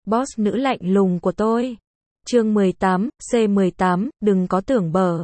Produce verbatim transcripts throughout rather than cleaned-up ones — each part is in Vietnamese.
boss nữ lạnh lùng của tôi. Chương mười tám, C mười tám, đừng có tưởng bở.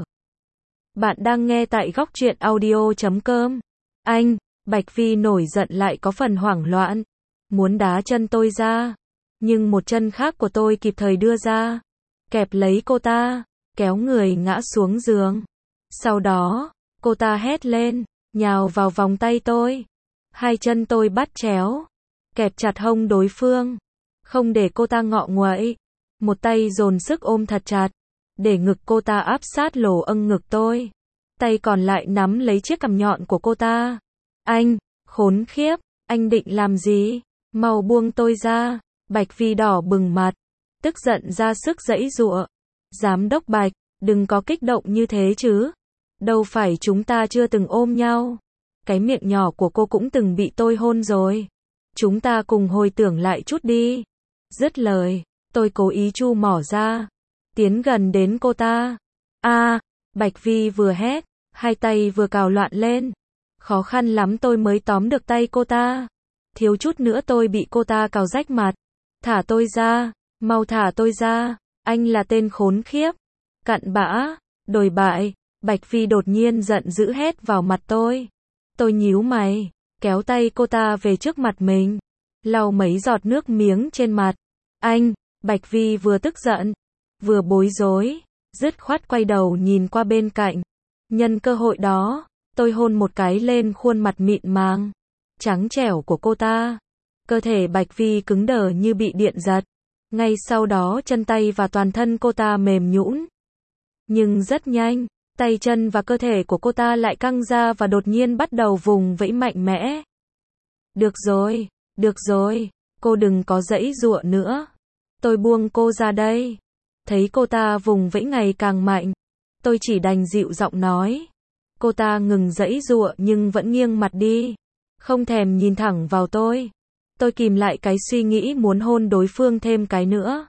Bạn đang nghe tại góc truyện audio chấm com. Anh, Bạch Vi nổi giận lại có phần hoảng loạn. Muốn đá chân tôi ra. Nhưng một chân khác của tôi kịp thời đưa ra. Kẹp lấy cô ta. Kéo người ngã xuống giường. Sau đó, cô ta hét lên. Nhào vào vòng tay tôi. Hai chân tôi bắt chéo. Kẹp chặt hông đối phương. Không để cô ta ngọ nguậy. Một tay dồn sức ôm thật chặt. Để ngực cô ta áp sát lỗ âng ngực tôi. Tay còn lại nắm lấy chiếc cằm nhọn của cô ta. Anh, khốn khiếp, anh định làm gì? Mau buông tôi ra. Bạch Vi đỏ bừng mặt. Tức giận ra sức giãy giụa. Giám đốc Bạch, đừng có kích động như thế chứ. Đâu phải chúng ta chưa từng ôm nhau. Cái miệng nhỏ của cô cũng từng bị tôi hôn rồi. Chúng ta cùng hồi tưởng lại chút đi. Dứt lời, tôi cố ý chu mỏ ra. Tiến gần đến cô ta. A, à, Bạch Vi vừa hét, hai tay vừa cào loạn lên. Khó khăn lắm tôi mới tóm được tay cô ta. Thiếu chút nữa tôi bị cô ta cào rách mặt. Thả tôi ra, mau thả tôi ra, anh là tên khốn khiếp. Cặn bã, đồi bại, Bạch Vi đột nhiên giận dữ hét vào mặt tôi. Tôi nhíu mày, kéo tay cô ta về trước mặt mình. Lau mấy giọt nước miếng trên mặt. Anh, Bạch Vi vừa tức giận, vừa bối rối, dứt khoát quay đầu nhìn qua bên cạnh. Nhân cơ hội đó, tôi hôn một cái lên khuôn mặt mịn màng, trắng trẻo của cô ta. Cơ thể Bạch Vi cứng đờ như bị điện giật. Ngay sau đó chân tay và toàn thân cô ta mềm nhũn. Nhưng rất nhanh, tay chân và cơ thể của cô ta lại căng ra và đột nhiên bắt đầu vùng vẫy mạnh mẽ. Được rồi, được rồi, cô đừng có giãy giụa nữa. Tôi buông cô ra đây. Thấy cô ta vùng vẫy ngày càng mạnh, tôi chỉ đành dịu giọng nói. Cô ta ngừng giãy giụa nhưng vẫn nghiêng mặt đi, không thèm nhìn thẳng vào tôi. Tôi kìm lại cái suy nghĩ muốn hôn đối phương thêm cái nữa.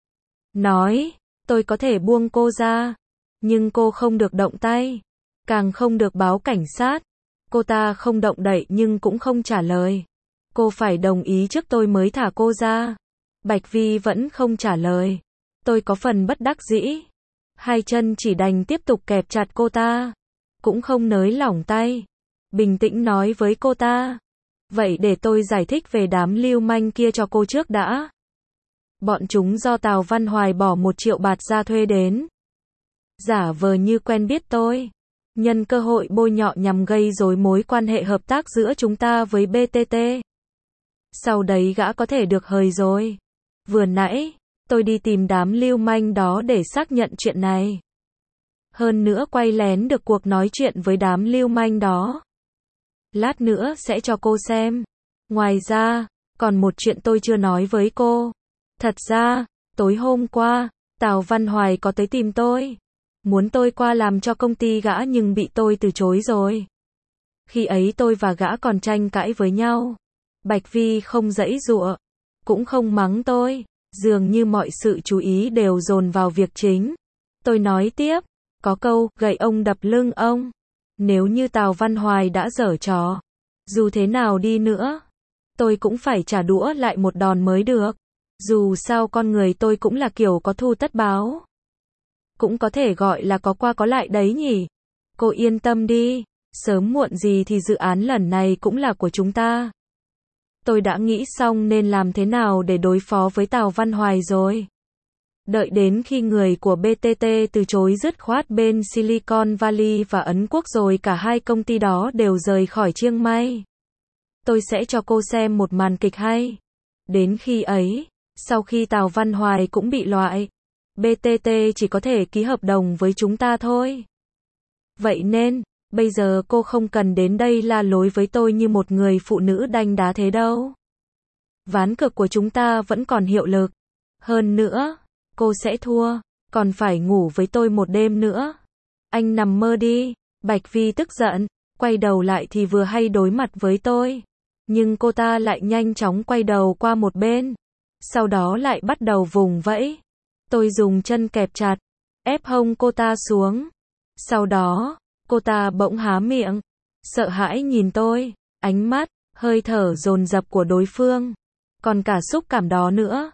Nói, tôi có thể buông cô ra, nhưng cô không được động tay, càng không được báo cảnh sát. Cô ta không động đậy nhưng cũng không trả lời. Cô phải đồng ý trước tôi mới thả cô ra. Bạch Vi vẫn không trả lời. Tôi có phần bất đắc dĩ. Hai chân chỉ đành tiếp tục kẹp chặt cô ta. Cũng không nới lỏng tay. Bình tĩnh nói với cô ta. Vậy để tôi giải thích về đám lưu manh kia cho cô trước đã. Bọn chúng do Tào Văn Hoài bỏ một triệu bạt ra thuê đến. Giả vờ như quen biết tôi. Nhân cơ hội bôi nhọ nhằm gây rối mối quan hệ hợp tác giữa chúng ta với bê tê tê. Sau đấy gã có thể được hời rồi. Vừa nãy, tôi đi tìm đám lưu manh đó để xác nhận chuyện này. Hơn nữa quay lén được cuộc nói chuyện với đám lưu manh đó. Lát nữa sẽ cho cô xem. Ngoài ra, còn một chuyện tôi chưa nói với cô. Thật ra, tối hôm qua, Tào Văn Hoài có tới tìm tôi. Muốn tôi qua làm cho công ty gã nhưng bị tôi từ chối rồi. Khi ấy tôi và gã còn tranh cãi với nhau. Bạch Vi không giãy giụa, cũng không mắng tôi. Dường như mọi sự chú ý đều dồn vào việc chính. Tôi nói tiếp, có câu, gậy ông đập lưng ông. Nếu như Tào Văn Hoài đã giở trò, dù thế nào đi nữa, tôi cũng phải trả đũa lại một đòn mới được. Dù sao con người tôi cũng là kiểu có thù tất báo. Cũng có thể gọi là có qua có lại đấy nhỉ. Cô yên tâm đi, sớm muộn gì thì dự án lần này cũng là của chúng ta. Tôi đã nghĩ xong nên làm thế nào để đối phó với Tào Văn Hoài rồi. Đợi đến khi người của bê tê tê từ chối dứt khoát bên Silicon Valley và Ấn Quốc rồi cả hai công ty đó đều rời khỏi Chiang Mai. Tôi sẽ cho cô xem một màn kịch hay. Đến khi ấy, sau khi Tào Văn Hoài cũng bị loại, bê tê tê chỉ có thể ký hợp đồng với chúng ta thôi. Vậy nên, bây giờ cô không cần đến đây la lối với tôi như một người phụ nữ đanh đá thế đâu. Ván cược của chúng ta vẫn còn hiệu lực. Hơn nữa, cô sẽ thua, còn phải ngủ với tôi một đêm nữa. Anh nằm mơ đi. Bạch Vi tức giận, quay đầu lại thì vừa hay đối mặt với tôi. Nhưng cô ta lại nhanh chóng quay đầu qua một bên. Sau đó lại bắt đầu vùng vẫy. Tôi dùng chân kẹp chặt, ép hông cô ta xuống. Sau đó, cô ta bỗng há miệng, sợ hãi nhìn tôi, ánh mắt, hơi thở dồn dập của đối phương. Còn cả xúc cảm đó nữa.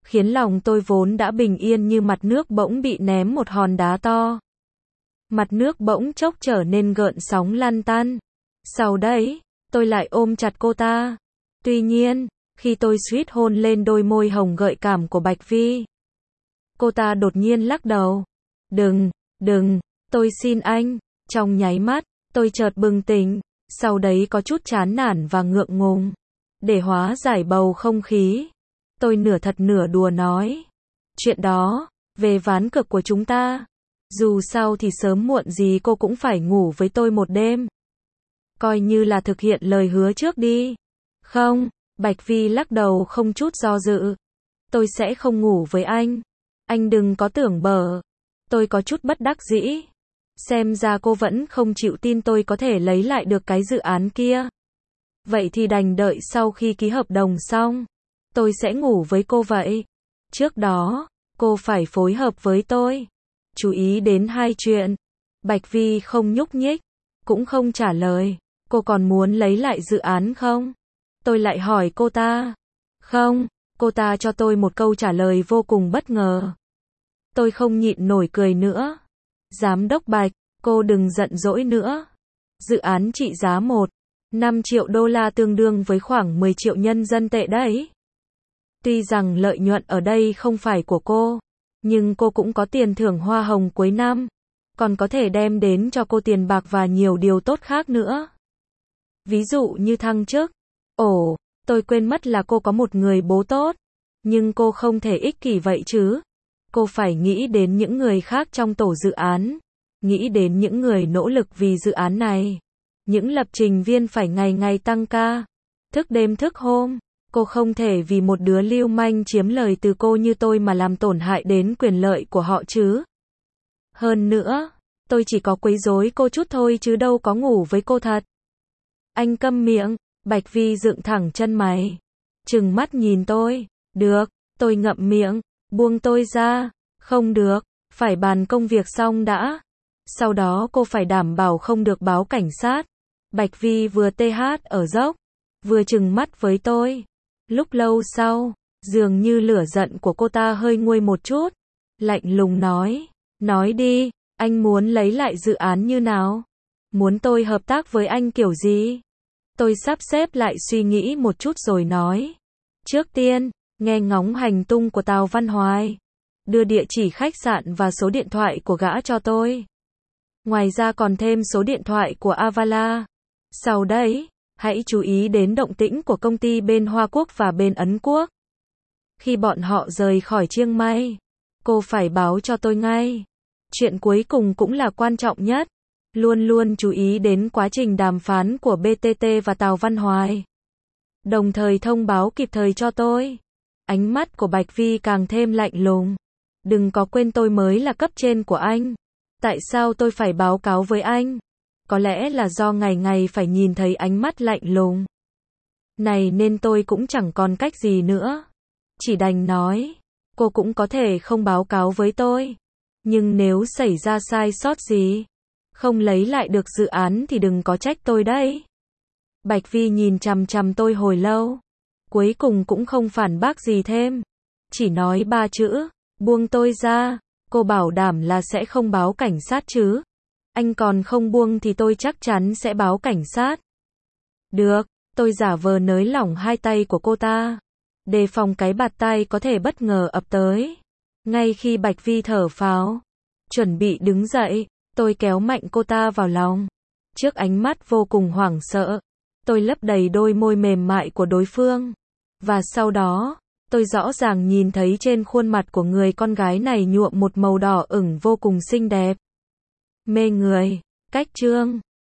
khiến lòng tôi vốn đã bình yên như mặt nước bỗng bị ném một hòn đá to. Mặt nước bỗng chốc trở nên gợn sóng lăn tăn. Sau đấy, tôi lại ôm chặt cô ta. Tuy nhiên, khi tôi suýt hôn lên đôi môi hồng gợi cảm của Bạch Vi, cô ta đột nhiên lắc đầu. Đừng, đừng, tôi xin anh. Trong nháy mắt, tôi chợt bừng tỉnh, sau đấy có chút chán nản và ngượng ngùng. Để hóa giải bầu không khí, tôi nửa thật nửa đùa nói. Chuyện đó, về ván cược của chúng ta. Dù sao thì sớm muộn gì cô cũng phải ngủ với tôi một đêm. Coi như là thực hiện lời hứa trước đi. Không, Bạch Vi lắc đầu không chút do dự. Tôi sẽ không ngủ với anh. Anh đừng có tưởng bở. Tôi có chút bất đắc dĩ. Xem ra cô vẫn không chịu tin tôi có thể lấy lại được cái dự án kia. Vậy thì đành đợi sau khi ký hợp đồng xong, tôi sẽ ngủ với cô vậy. Trước đó, cô phải phối hợp với tôi. Chú ý đến hai chuyện. Bạch Vi không nhúc nhích, cũng không trả lời. Cô còn muốn lấy lại dự án không? Tôi lại hỏi cô ta. Không, cô ta cho tôi một câu trả lời vô cùng bất ngờ. Tôi không nhịn nổi cười nữa. Giám đốc Bạch, cô đừng giận dỗi nữa. Dự án trị giá một phẩy năm triệu đô la tương đương với khoảng mười triệu nhân dân tệ đấy. Tuy rằng lợi nhuận ở đây không phải của cô, nhưng cô cũng có tiền thưởng hoa hồng cuối năm, còn có thể đem đến cho cô tiền bạc và nhiều điều tốt khác nữa. Ví dụ như thăng chức. Ồ, tôi quên mất là cô có một người bố tốt, nhưng cô không thể ích kỷ vậy chứ. Cô phải nghĩ đến những người khác trong tổ dự án, nghĩ đến những người nỗ lực vì dự án này. Những lập trình viên phải ngày ngày tăng ca, thức đêm thức hôm. Cô không thể vì một đứa lưu manh chiếm lời từ cô như tôi mà làm tổn hại đến quyền lợi của họ chứ. Hơn nữa, tôi chỉ có quấy rối cô chút thôi chứ đâu có ngủ với cô thật. Anh câm miệng. Bạch Vi dựng thẳng chân mày, trừng mắt nhìn tôi. Được, tôi ngậm miệng. Buông tôi ra. Không được, phải bàn công việc xong đã. Sau đó cô phải đảm bảo không được báo cảnh sát. Bạch Vi vừa tê hát ở dốc, vừa trừng mắt với tôi. Lúc lâu sau, dường như lửa giận của cô ta hơi nguôi một chút. Lạnh lùng nói. Nói đi, anh muốn lấy lại dự án như nào? Muốn tôi hợp tác với anh kiểu gì? Tôi sắp xếp lại suy nghĩ một chút rồi nói. Trước tiên, nghe ngóng hành tung của Tào Văn Hoài. Đưa địa chỉ khách sạn và số điện thoại của gã cho tôi. Ngoài ra còn thêm số điện thoại của Avala. Sau đấy, hãy chú ý đến động tĩnh của công ty bên Hoa Quốc và bên Ấn Quốc. Khi bọn họ rời khỏi Chiang Mai, cô phải báo cho tôi ngay. Chuyện cuối cùng cũng là quan trọng nhất. Luôn luôn chú ý đến quá trình đàm phán của bê tê tê và Tào Văn Hoài. Đồng thời thông báo kịp thời cho tôi. Ánh mắt của Bạch Vi càng thêm lạnh lùng. Đừng có quên tôi mới là cấp trên của anh. Tại sao tôi phải báo cáo với anh? Có lẽ là do ngày ngày phải nhìn thấy ánh mắt lạnh lùng này nên tôi cũng chẳng còn cách gì nữa. Chỉ đành nói, cô cũng có thể không báo cáo với tôi. Nhưng nếu xảy ra sai sót gì, không lấy lại được dự án thì đừng có trách tôi đấy. Bạch Vi nhìn chằm chằm tôi hồi lâu. Cuối cùng cũng không phản bác gì thêm. Chỉ nói ba chữ, buông tôi ra. Cô bảo đảm là sẽ không báo cảnh sát chứ? Anh còn không buông thì tôi chắc chắn sẽ báo cảnh sát. Được, tôi giả vờ nới lỏng hai tay của cô ta, đề phòng cái bạt tay có thể bất ngờ ập tới. Ngay khi Bạch Vi thở phào, chuẩn bị đứng dậy, tôi kéo mạnh cô ta vào lòng. Trước ánh mắt vô cùng hoảng sợ, tôi lấp đầy đôi môi mềm mại của đối phương. Và sau đó, tôi rõ ràng nhìn thấy trên khuôn mặt của người con gái này nhuộm một màu đỏ ửng vô cùng xinh đẹp. Mê người. Cách chương